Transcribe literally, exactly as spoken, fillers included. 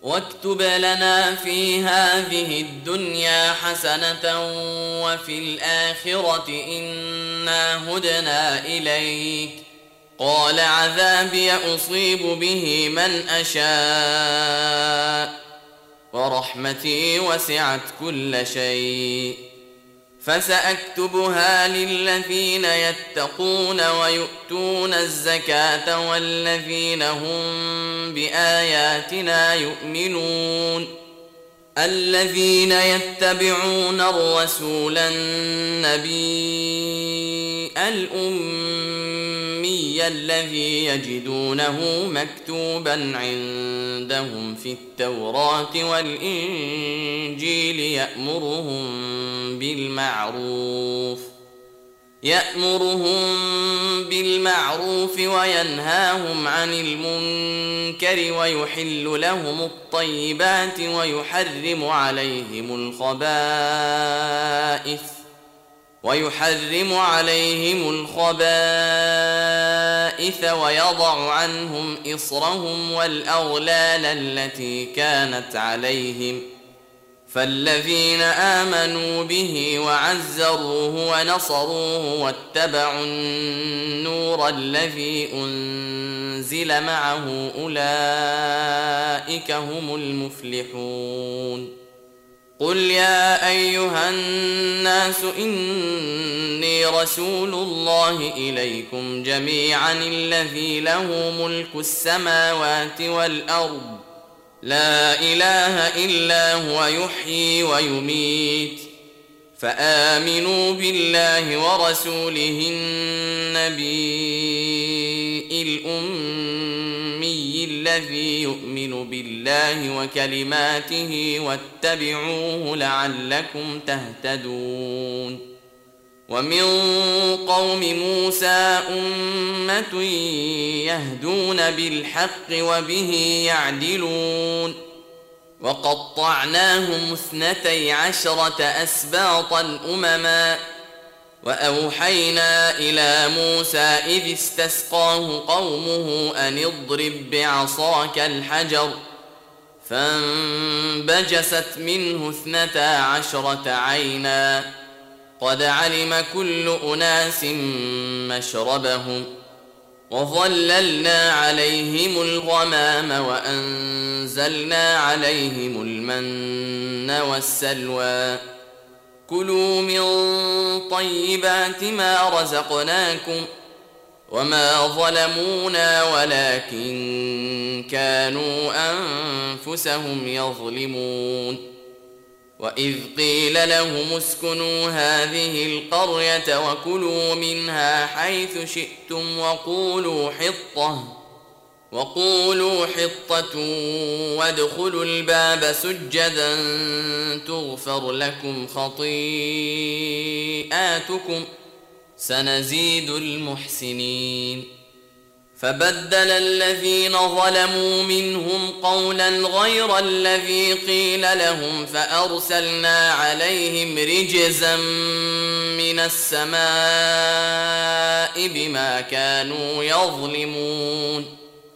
واكتب لنا في هذه الدنيا حسنة وفي الآخرة إنا هدنا إليك. قال عذابي أصيب به من أشاء ورحمتي وسعت كل شيء فسأكتبها للذين يتقون ويؤتون الزكاة والذين هم بآياتنا يؤمنون. الذين يتبعون الرسول النبي الأمي الذي يجدونه مكتوبا عندهم في التوراة والإنجيل يأمرهم بالمعروف يأمرهم بالمعروف وينهاهم عن المنكر ويحل لهم الطيبات ويحرم عليهم الخبائث ويحرم عليهم الخبائث ويضع عنهم إصرهم والأغلال التي كانت عليهم. فالذين آمنوا به وعزروه ونصروه واتبعوا النور الذي أنزل معه أولئك هم المفلحون. قل يا أيها الناس إني رسول الله إليكم جميعا الذي له ملك السماوات والأرض لا إله إلا هو يحيي ويميت. فآمنوا بالله ورسوله النبي الأمي الذي يؤمن بالله وكلماته واتبعوه لعلكم تهتدون. ومن قوم موسى أمة يهدون بالحق وبه يعدلون. وقطعناهم اثنتي عشرة أسباطا أمما وأوحينا إلى موسى إذ استسقاه قومه أن اضرب بعصاك الحجر فانبجست منه اثنتا عشرة عينا قد علم كل أناس مشربهم وظللنا عليهم الغمام وأنزلنا عليهم المن والسلوى كلوا من طيبات ما رزقناكم وما ظلمونا ولكن كانوا أنفسهم يظلمون. وإذ قيل لهم اسكنوا هذه القرية وكلوا منها حيث شئتم وقولوا حطة وقولوا حطة وادخلوا الباب سجدا تغفر لكم خطيئاتكم سنزيد المحسنين. فبدل الذين ظلموا منهم قولا غير الذي قيل لهم فأرسلنا عليهم رجزا من السماء بما كانوا يظلمون.